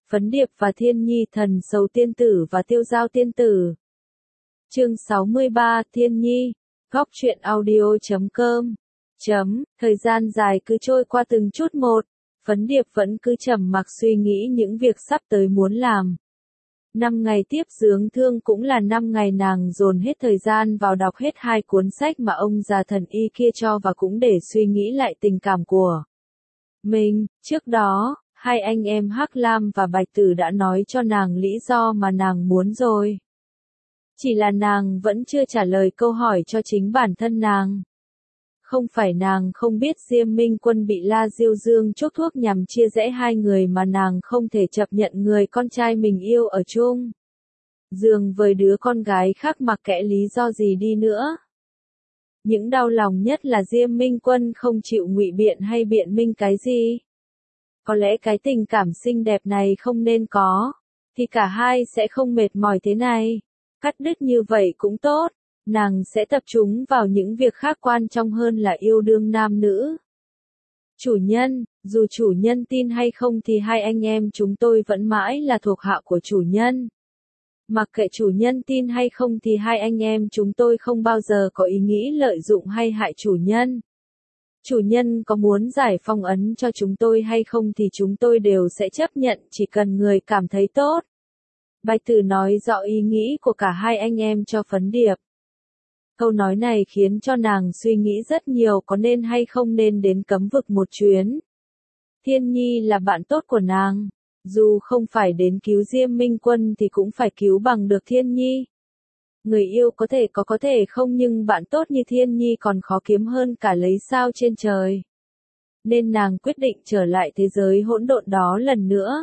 Phấn Điệp và Thiên Nhi, Thần Sầu Tiên Tử và Tiêu Giao Tiên Tử. Chương 63, Thiên Nhi. Góc truyện audio.com. Thời gian dài cứ trôi qua từng chút một, Phấn Điệp vẫn cứ trầm mặc suy nghĩ những việc sắp tới muốn làm. 5 ngày tiếp dưỡng thương cũng là 5 ngày nàng dồn hết thời gian vào đọc hết 2 cuốn sách mà ông già thần y kia cho, và cũng để suy nghĩ lại tình cảm của mình. Trước đó, 2 anh em Hắc Lam và Bạch Tử đã nói cho nàng lý do mà nàng muốn rồi. Chỉ là nàng vẫn chưa trả lời câu hỏi cho chính bản thân nàng. Không phải nàng không biết Diêm Minh Quân bị La Diêu Dương chuốc thuốc nhằm chia rẽ 2 người, mà nàng không thể chấp nhận người con trai mình yêu ở chung giường với đứa con gái khác mặc kệ lý do gì đi nữa. Những đau lòng nhất là Diêm Minh Quân không chịu ngụy biện hay biện minh cái gì. Có lẽ cái tình cảm xinh đẹp này không nên có, thì cả hai sẽ không mệt mỏi thế này. Cắt đứt như vậy cũng tốt, nàng sẽ tập trung vào những việc khác quan trọng hơn là yêu đương nam nữ. Chủ nhân, dù chủ nhân tin hay không thì 2 anh em chúng tôi vẫn mãi là thuộc hạ của chủ nhân. Mặc kệ chủ nhân tin hay không thì 2 anh em chúng tôi không bao giờ có ý nghĩ lợi dụng hay hại chủ nhân. Chủ nhân có muốn giải phong ấn cho chúng tôi hay không thì chúng tôi đều sẽ chấp nhận, chỉ cần người cảm thấy tốt. Bạch Tử nói rõ ý nghĩ của cả 2 anh em cho Phấn Điệp. Câu nói này khiến cho nàng suy nghĩ rất nhiều, có nên hay không nên đến cấm vực một chuyến. Thiên Nhi là bạn tốt của nàng, dù không phải đến cứu Diêm Minh Quân thì cũng phải cứu bằng được Thiên Nhi. Người yêu có thể không, nhưng bạn tốt như Thiên Nhi còn khó kiếm hơn cả lấy sao trên trời. Nên nàng quyết định trở lại thế giới hỗn độn đó lần nữa.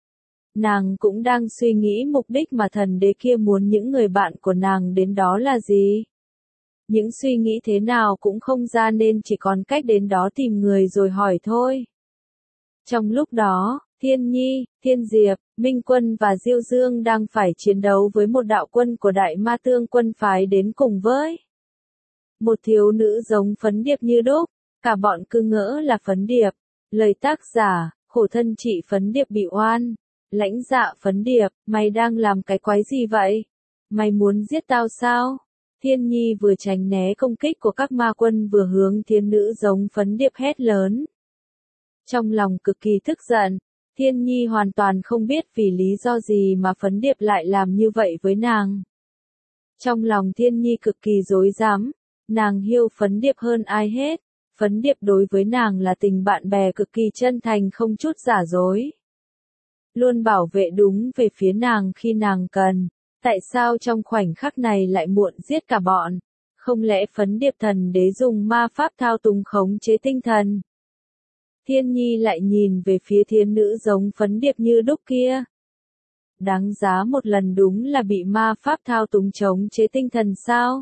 Nàng cũng đang suy nghĩ mục đích mà thần đế kia muốn những người bạn của nàng đến đó là gì. Những suy nghĩ thế nào cũng không ra nên chỉ còn cách đến đó tìm người rồi hỏi thôi. Trong lúc đó, Thiên Nhi, Thiên Diệp, Minh Quân và Diêu Dương đang phải chiến đấu với một đạo quân của Đại Ma Tương quân phái đến cùng với một thiếu nữ giống Phấn Điệp như đúc. Cả bọn cứ ngỡ là Phấn Điệp. Lời tác giả, khổ thân chị Phấn Điệp bị oan. Lãnh Dạ Phấn Điệp, mày đang làm cái quái gì vậy? Mày muốn giết tao sao? Thiên Nhi vừa tránh né công kích của các ma quân vừa hướng thiên nữ giống Phấn Điệp hét lớn. Trong lòng cực kỳ tức giận, Thiên Nhi hoàn toàn không biết vì lý do gì mà Phấn Điệp lại làm như vậy với nàng. Trong lòng Thiên Nhi cực kỳ rối rắm, nàng yêu Phấn Điệp hơn ai hết. Phấn Điệp đối với nàng là tình bạn bè cực kỳ chân thành, không chút giả dối. Luôn bảo vệ đúng về phía nàng khi nàng cần. Tại sao trong khoảnh khắc này lại muộn giết cả bọn? Không lẽ Phấn Điệp thần đế dùng ma pháp thao túng khống chế tinh thần? Thiên Nhi lại nhìn về phía thiên nữ giống Phấn Điệp như đúc kia. Đáng giá một lần đúng là bị ma pháp thao túng chống chế tinh thần sao?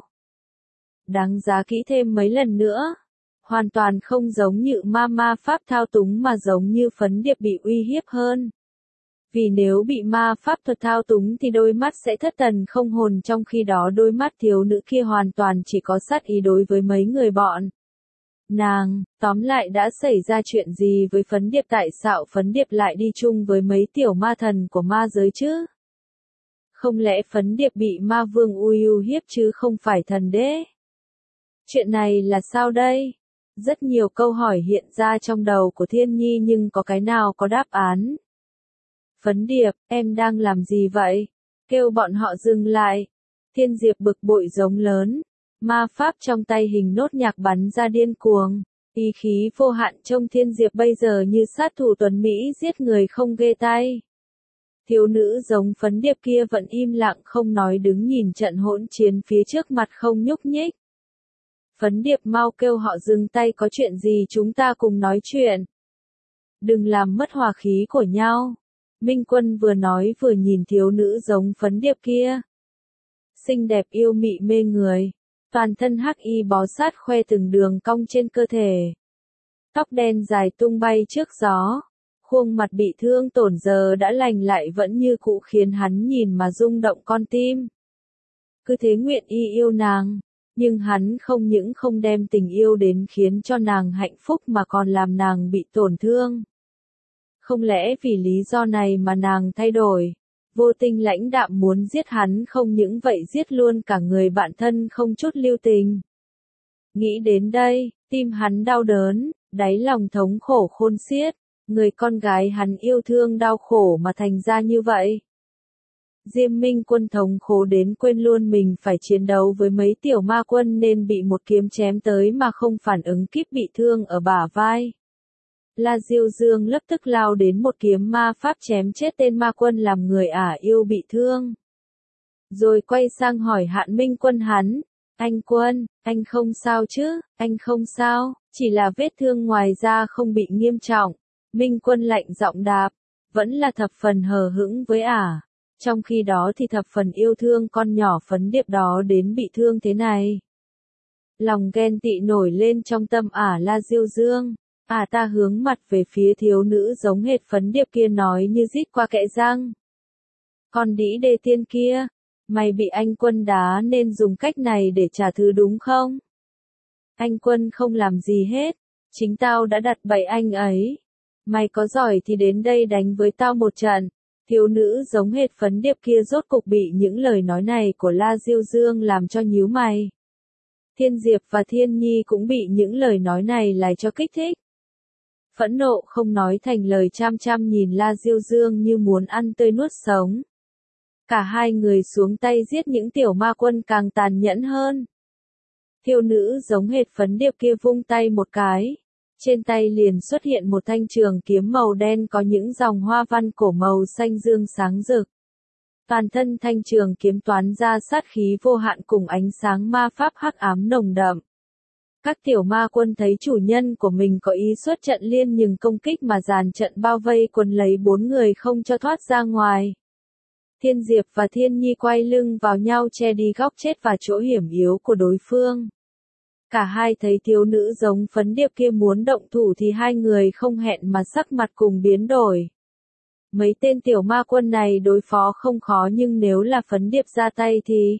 Đáng giá kỹ thêm mấy lần nữa. Hoàn toàn không giống như ma pháp thao túng mà giống như Phấn Điệp bị uy hiếp hơn. Vì nếu bị ma pháp thuật thao túng thì đôi mắt sẽ thất thần không hồn, trong khi đó đôi mắt thiếu nữ kia hoàn toàn chỉ có sát ý đối với mấy người bọn nàng. Tóm lại đã xảy ra chuyện gì với Phấn Điệp, tại sao Phấn Điệp lại đi chung với mấy tiểu ma thần của ma giới chứ? Không lẽ Phấn Điệp bị ma vương uy hiếp chứ không phải thần đế? Chuyện này là sao đây? Rất nhiều câu hỏi hiện ra trong đầu của Thiên Nhi nhưng có cái nào có đáp án. Phấn Điệp, em đang làm gì vậy? Kêu bọn họ dừng lại. Thiên Diệp bực bội giống lớn. Ma pháp trong tay hình nốt nhạc bắn ra điên cuồng. Ý khí vô hạn trông Thiên Diệp bây giờ như sát thủ tuấn Mỹ giết người không ghê tay. Thiếu nữ giống Phấn Điệp kia vẫn im lặng không nói, đứng nhìn trận hỗn chiến phía trước mặt không nhúc nhích. Phấn Điệp mau kêu họ dừng tay, có chuyện gì chúng ta cùng nói chuyện. Đừng làm mất hòa khí của nhau. Minh Quân vừa nói vừa nhìn thiếu nữ giống Phấn Điệp kia. Xinh đẹp yêu mị mê người. Toàn thân hắc y bó sát khoe từng đường cong trên cơ thể. Tóc đen dài tung bay trước gió. Khuôn mặt bị thương tổn giờ đã lành lại vẫn như cũ khiến hắn nhìn mà rung động con tim. Cứ thế nguyện y yêu nàng. Nhưng hắn không những không đem tình yêu đến khiến cho nàng hạnh phúc mà còn làm nàng bị tổn thương. Không lẽ vì lý do này mà nàng thay đổi? Vô Tinh lãnh đạm muốn giết hắn, không những vậy giết luôn cả người bạn thân không chút lưu tình. Nghĩ đến đây, tim hắn đau đớn, đáy lòng thống khổ khôn xiết, người con gái hắn yêu thương đau khổ mà thành ra như vậy. Diêm Minh Quân thống khổ đến quên luôn mình phải chiến đấu với mấy tiểu ma quân nên bị một kiếm chém tới mà không phản ứng kịp, bị thương ở bả vai. La Diêu Dương lập tức lao đến một kiếm ma pháp chém chết tên ma quân làm người ả yêu bị thương. Rồi quay sang hỏi Hạn Minh Quân hắn, anh Quân, anh không sao chứ, anh không sao, chỉ là vết thương ngoài da không bị nghiêm trọng. Minh Quân lạnh giọng đáp, vẫn là thập phần hờ hững với ả. Trong khi đó thì thập phần yêu thương con nhỏ phấn điệp đó đến bị thương thế này. Lòng ghen tị nổi lên trong tâm ả La Diêu Dương. Ta hướng mặt về phía thiếu nữ giống hệt phấn điệp kia nói như rít qua kẽ răng. Con đĩ đê tiên kia, mày bị anh Quân đá nên dùng cách này để trả thù đúng không? Anh Quân không làm gì hết, chính tao đã đặt bẫy anh ấy. Mày có giỏi thì đến đây đánh với tao một trận. Thiếu nữ giống hệt phấn điệp kia rốt cục bị những lời nói này của La Diêu Dương làm cho nhíu mày. Thiên Diệp và Thiên Nhi cũng bị những lời nói này lại cho kích thích. Phẫn nộ không nói thành lời, chăm chăm nhìn La Diêu Dương như muốn ăn tươi nuốt sống. Cả hai người xuống tay giết những tiểu ma quân càng tàn nhẫn hơn. Thiếu nữ giống hệt phấn điệp kia vung tay một cái. Trên tay liền xuất hiện một thanh trường kiếm màu đen có những dòng hoa văn cổ màu xanh dương sáng rực. Toàn thân thanh trường kiếm toán ra sát khí vô hạn cùng ánh sáng ma pháp hắc ám nồng đậm. Các tiểu ma quân thấy chủ nhân của mình có ý xuất trận liên nhưng công kích mà dàn trận bao vây quần lấy 4 người không cho thoát ra ngoài. Thiên Diệp và Thiên Nhi quay lưng vào nhau che đi góc chết và chỗ hiểm yếu của đối phương. Cả hai thấy thiếu nữ giống phấn điệp kia muốn động thủ thì hai người không hẹn mà sắc mặt cùng biến đổi. Mấy tên tiểu ma quân này đối phó không khó nhưng nếu là phấn điệp ra tay thì...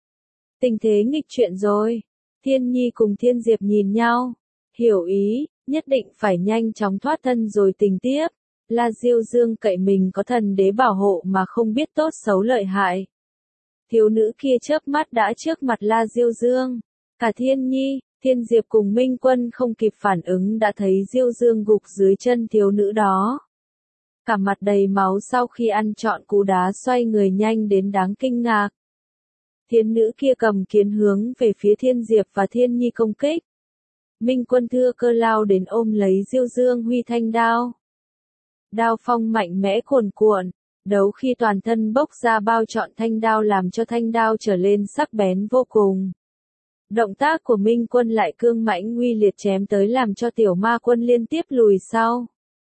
Tình thế nghịch chuyển rồi. Thiên Nhi cùng Thiên Diệp nhìn nhau. Hiểu ý, nhất định phải nhanh chóng thoát thân rồi tính tiếp. La Diêu Dương cậy mình có thần đế bảo hộ mà không biết tốt xấu lợi hại. Thiếu nữ kia chớp mắt đã trước mặt La Diêu Dương. Cả Thiên Nhi, Thiên Diệp cùng Minh Quân không kịp phản ứng đã thấy Diêu Dương gục dưới chân thiếu nữ đó. Cả mặt đầy máu sau khi ăn trọn cú đá xoay người nhanh đến đáng kinh ngạc. Thiên nữ kia cầm kiếm hướng về phía Thiên Diệp và Thiên Nhi công kích. Minh Quân thưa cơ lao đến ôm lấy Diêu Dương huy thanh đao. Đao phong mạnh mẽ cuồn cuộn, đấu khi toàn thân bốc ra bao trọn thanh đao làm cho thanh đao trở lên sắc bén vô cùng. Động tác của Minh Quân lại cương mãnh uy liệt chém tới làm cho tiểu ma quân liên tiếp lùi sau.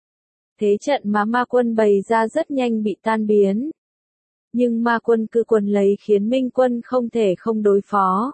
Thế trận mà ma quân bày ra rất nhanh bị tan biến. Nhưng ma quân cứ quần lấy khiến Minh Quân không thể không đối phó.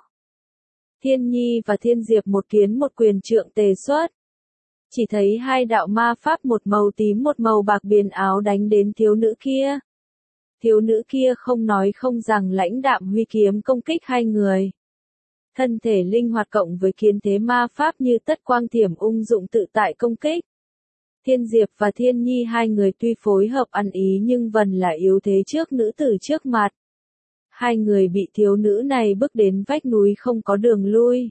Thiên Nhi và Thiên Diệp một kiến một quyền trượng tề xuất. Chỉ thấy hai đạo ma pháp một màu tím một màu bạc biên áo đánh đến thiếu nữ kia. Thiếu nữ kia không nói không rằng lãnh đạm huy kiếm công kích hai người. Thân thể linh hoạt cộng với kiến thế ma pháp như tất quang thiểm ung dụng tự tại công kích. Thiên Diệp và Thiên Nhi hai người tuy phối hợp ăn ý nhưng vẫn là yếu thế trước nữ tử trước mặt. Hai người bị thiếu nữ này bước đến vách núi không có đường lui.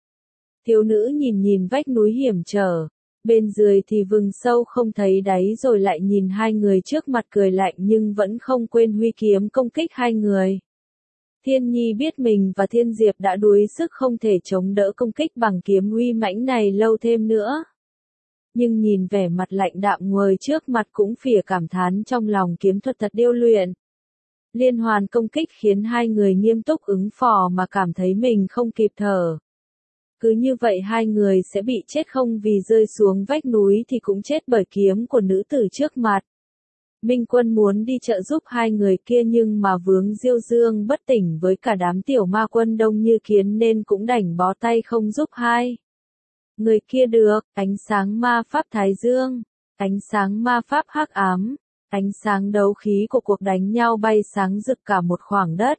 Thiếu nữ nhìn nhìn vách núi hiểm trở, bên dưới thì vực sâu không thấy đáy rồi lại nhìn hai người trước mặt cười lạnh nhưng vẫn không quên huy kiếm công kích hai người. Thiên Nhi biết mình và Thiên Diệp đã đuối sức không thể chống đỡ công kích bằng kiếm uy mãnh này lâu thêm nữa. Nhưng nhìn vẻ mặt lạnh đạm nguôi trước mặt cũng phìa cảm thán trong lòng kiếm thuật thật điêu luyện. Liên hoàn công kích khiến hai người nghiêm túc ứng phó mà cảm thấy mình không kịp thở. Cứ như vậy hai người sẽ bị chết không vì rơi xuống vách núi thì cũng chết bởi kiếm của nữ tử trước mặt. Minh Quân muốn đi trợ giúp hai người kia nhưng mà vướng Diêu Dương bất tỉnh với cả đám tiểu ma quân đông như kiến nên cũng đành bó tay không giúp hai người kia được. Ánh sáng ma pháp Thái Dương, ánh sáng ma pháp hắc ám, ánh sáng đấu khí của cuộc đánh nhau bay sáng rực cả một khoảng đất.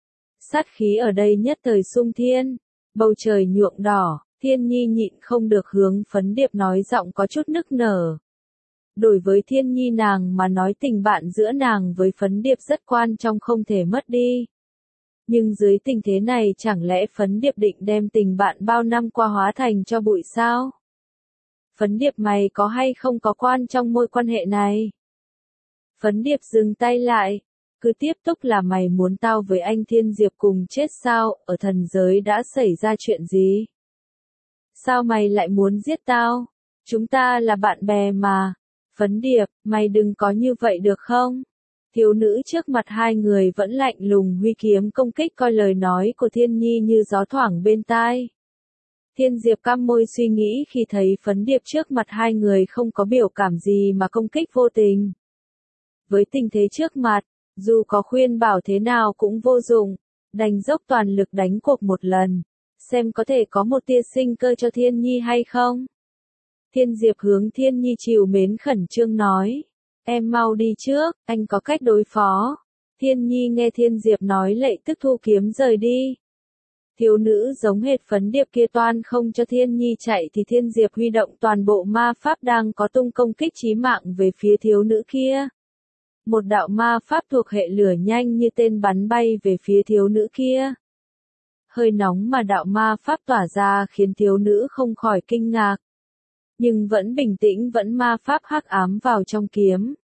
Sát khí ở đây nhất thời sung thiên, bầu trời nhuộm đỏ. Thiên Nhi nhịn không được hướng phấn điệp nói giọng có chút nức nở. Đối với Thiên Nhi nàng mà nói tình bạn giữa nàng với Phấn Điệp rất quan trọng không thể mất đi. Nhưng dưới tình thế này chẳng lẽ Phấn Điệp định đem tình bạn bao năm qua hóa thành cho bụi sao? Phấn Điệp mày có hay không có quan trong mối quan hệ này? Phấn Điệp dừng tay lại, cứ tiếp tục là mày muốn tao với anh Thiên Diệp cùng chết sao, ở thần giới đã xảy ra chuyện gì? Sao mày lại muốn giết tao? Chúng ta là bạn bè mà. Phấn Điệp, mày đừng có như vậy được không? Thiếu nữ trước mặt hai người vẫn lạnh lùng huy kiếm công kích coi lời nói của Thiên Nhi như gió thoảng bên tai. Thiên Diệp căm môi suy nghĩ khi thấy Phấn Điệp trước mặt hai người không có biểu cảm gì mà công kích vô tình. Với tình thế trước mặt, dù có khuyên bảo thế nào cũng vô dụng, đành dốc toàn lực đánh cuộc một lần, xem có thể có một tia sinh cơ cho Thiên Nhi hay không. Thiên Diệp hướng Thiên Nhi trìu mến khẩn trương nói, em mau đi trước, anh có cách đối phó. Thiên Nhi nghe Thiên Diệp nói lệ tức thu kiếm rời đi. Thiếu nữ giống hệt Phấn Điệp kia toan không cho Thiên Nhi chạy thì Thiên Diệp huy động toàn bộ ma pháp đang có tung công kích chí mạng về phía thiếu nữ kia. Một đạo ma pháp thuộc hệ lửa nhanh như tên bắn bay về phía thiếu nữ kia. Hơi nóng mà đạo ma pháp tỏa ra khiến thiếu nữ không khỏi kinh ngạc. Nhưng vẫn bình tĩnh vẫn ma pháp hắc ám vào trong kiếm.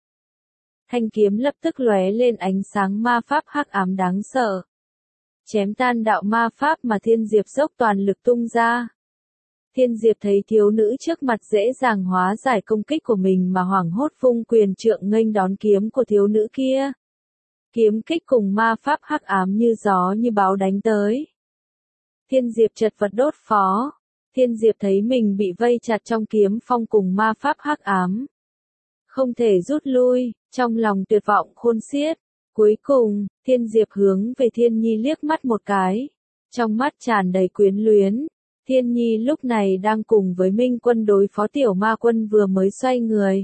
Thanh kiếm lập tức lóe lên ánh sáng ma pháp hắc ám đáng sợ. Chém tan đạo ma pháp mà Thiên Diệp dốc toàn lực tung ra. Thiên Diệp thấy thiếu nữ trước mặt dễ dàng hóa giải công kích của mình mà hoảng hốt vung quyền trượng nghênh đón kiếm của thiếu nữ kia. Kiếm kích cùng ma pháp hắc ám như gió như bão đánh tới. Thiên Diệp chật vật đốt phó. Thiên Diệp thấy mình bị vây chặt trong kiếm phong cùng ma pháp hắc ám. Không thể rút lui, trong lòng tuyệt vọng khôn xiết. Cuối cùng, Thiên Diệp hướng về Thiên Nhi liếc mắt một cái. Trong mắt tràn đầy quyến luyến. Thiên Nhi lúc này đang cùng với Minh Quân đối phó tiểu ma quân vừa mới xoay người.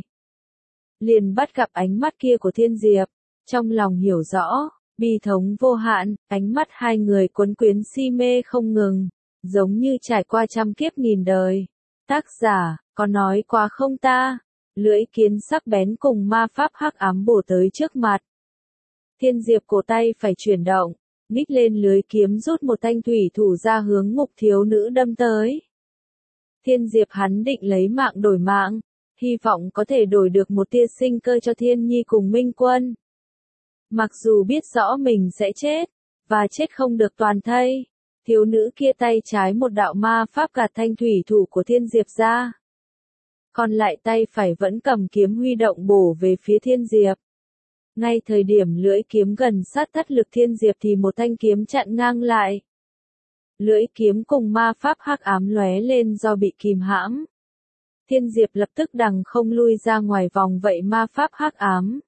Liền bắt gặp ánh mắt kia của Thiên Diệp. Trong lòng hiểu rõ, bi thống vô hạn, ánh mắt hai người quấn quyến si mê không ngừng. Giống như trải qua trăm kiếp nghìn đời. Tác giả, có nói quá không ta? Lưỡi kiếm sắc bén cùng ma pháp hắc ám bổ tới trước mặt. Thiên Diệp cổ tay phải chuyển động, nhích lên lưới kiếm rút một thanh thủy thủ ra hướng ngục thiếu nữ đâm tới. Thiên Diệp hắn định lấy mạng đổi mạng, hy vọng có thể đổi được một tia sinh cơ cho Thiên Nhi cùng Minh Quân. Mặc dù biết rõ mình sẽ chết, và chết không được toàn thây. Thiếu nữ kia tay trái một đạo ma pháp gạt thanh thủy thủ của Thiên Diệp ra. Còn lại tay phải vẫn cầm kiếm huy động bổ về phía Thiên Diệp. Ngay thời điểm lưỡi kiếm gần sát thất lực Thiên Diệp thì một thanh kiếm chặn ngang lại. Lưỡi kiếm cùng ma pháp hắc ám lóe lên do bị kìm hãm. Thiên Diệp lập tức đằng không lui ra ngoài vòng vậy ma pháp hắc ám.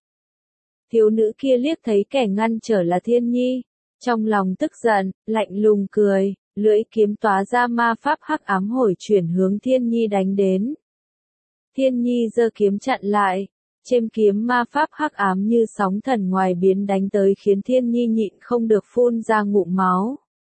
Thiếu nữ kia liếc thấy kẻ ngăn trở là Thiên Nhi. Trong lòng tức giận, lạnh lùng cười, lưỡi kiếm tóa ra ma pháp hắc ám hồi chuyển hướng Thiên Nhi đánh đến. Thiên Nhi giơ kiếm chặn lại, chêm kiếm ma pháp hắc ám như sóng thần ngoài biến đánh tới khiến Thiên Nhi nhịn không được phun ra ngụm máu.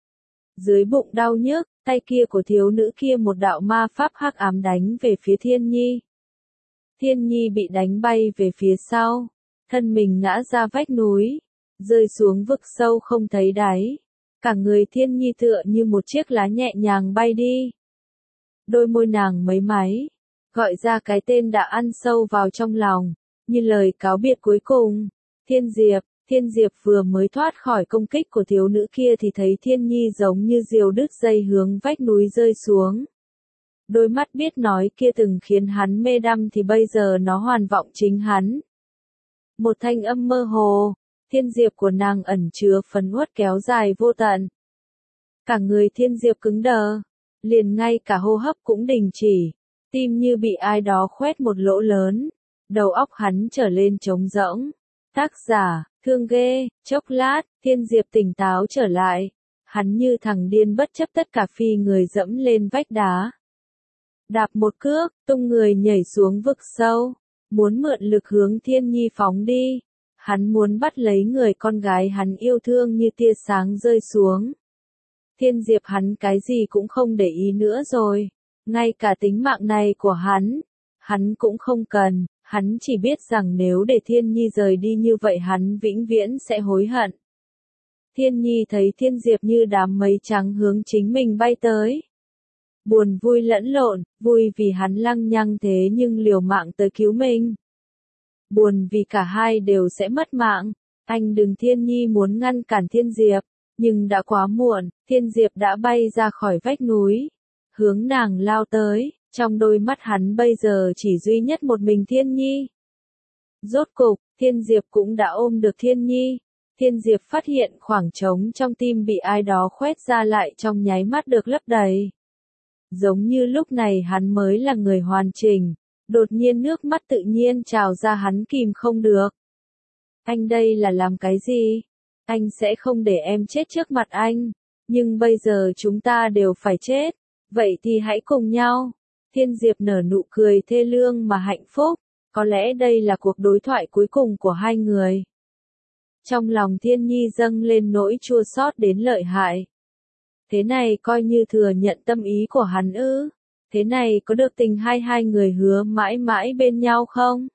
Dưới bụng đau nhức, tay kia của thiếu nữ kia một đạo ma pháp hắc ám đánh về phía Thiên Nhi. Thiên Nhi bị đánh bay về phía sau, thân mình ngã ra vách núi. Rơi xuống vực sâu không thấy đáy. Cả người Thiên Nhi tựa như một chiếc lá nhẹ nhàng bay đi. Đôi môi nàng mấy máy, gọi ra cái tên đã ăn sâu vào trong lòng, như lời cáo biệt cuối cùng. Thiên Diệp vừa mới thoát khỏi công kích của thiếu nữ kia thì thấy Thiên Nhi giống như diều đứt dây hướng vách núi rơi xuống. Đôi mắt biết nói kia từng khiến hắn mê đắm thì bây giờ nó hoàn vọng chính hắn. Một thanh âm mơ hồ. Thiên Diệp của nàng ẩn chứa phấn uất kéo dài vô tận. Cả người Thiên Diệp cứng đờ, liền ngay cả hô hấp cũng đình chỉ, tim như bị ai đó khoét một lỗ lớn, đầu óc hắn trở lên trống rỗng. Tác giả, thương ghê, chốc lát, Thiên Diệp tỉnh táo trở lại, hắn như thằng điên bất chấp tất cả phi người dẫm lên vách đá. Đạp một cước, tung người nhảy xuống vực sâu, muốn mượn lực hướng Thiên Nhi phóng đi. Hắn muốn bắt lấy người con gái hắn yêu thương như tia sáng rơi xuống. Thiên Diệp hắn cái gì cũng không để ý nữa rồi. Ngay cả tính mạng này của hắn cũng không cần. Hắn chỉ biết rằng nếu để Thiên Nhi rời đi như vậy hắn vĩnh viễn sẽ hối hận. Thiên Nhi thấy Thiên Diệp như đám mây trắng hướng chính mình bay tới. Buồn vui lẫn lộn, vui vì hắn lăng nhăng thế nhưng liều mạng tới cứu mình. Buồn vì cả hai đều sẽ mất mạng. Anh đừng Thiên Nhi muốn ngăn cản Thiên Diệp, nhưng đã quá muộn, Thiên Diệp đã bay ra khỏi vách núi, hướng nàng lao tới, trong đôi mắt hắn bây giờ chỉ duy nhất một mình Thiên Nhi. Rốt cục, Thiên Diệp cũng đã ôm được Thiên Nhi. Thiên Diệp phát hiện khoảng trống trong tim bị ai đó khoét ra lại trong nháy mắt được lấp đầy. Giống như lúc này hắn mới là người hoàn chỉnh, đột nhiên nước mắt tự nhiên trào ra hắn kìm không được. Anh đây là làm cái gì? Anh sẽ không để em chết trước mặt anh, nhưng bây giờ chúng ta đều phải chết, vậy thì hãy cùng nhau. Thiên Diệp nở nụ cười thê lương mà hạnh phúc, có lẽ đây là cuộc đối thoại cuối cùng của hai người. Trong lòng Thiên Nhi dâng lên nỗi chua xót đến lợi hại. Thế này coi như thừa nhận tâm ý của hắn ư? Thế này có được tình hai người hứa mãi mãi bên nhau không?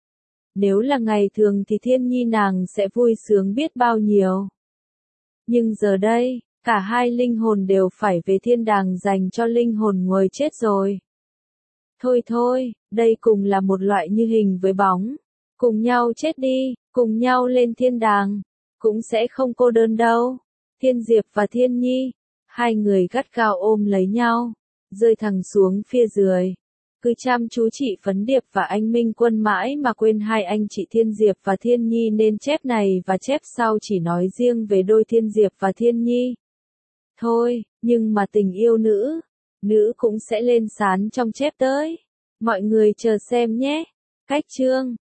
Nếu là ngày thường thì Thiên Nhi nàng sẽ vui sướng biết bao nhiêu. Nhưng giờ đây, cả hai linh hồn đều phải về thiên đàng dành cho linh hồn nguội chết rồi. Thôi thôi, đây cùng là một loại như hình với bóng. Cùng nhau chết đi, cùng nhau lên thiên đàng. Cũng sẽ không cô đơn đâu. Thiên Diệp và Thiên Nhi, hai người gắt gao ôm lấy nhau, rơi thẳng xuống phía dưới. Cứ chăm chú chị Phấn Điệp và anh Minh Quân mãi mà quên hai anh chị Thiên Diệp và Thiên Nhi nên chép này và chép sau chỉ nói riêng về đôi Thiên Diệp và Thiên Nhi. Thôi, nhưng mà tình yêu nữ cũng sẽ lên sán trong chép tới. Mọi người chờ xem nhé. Cách chương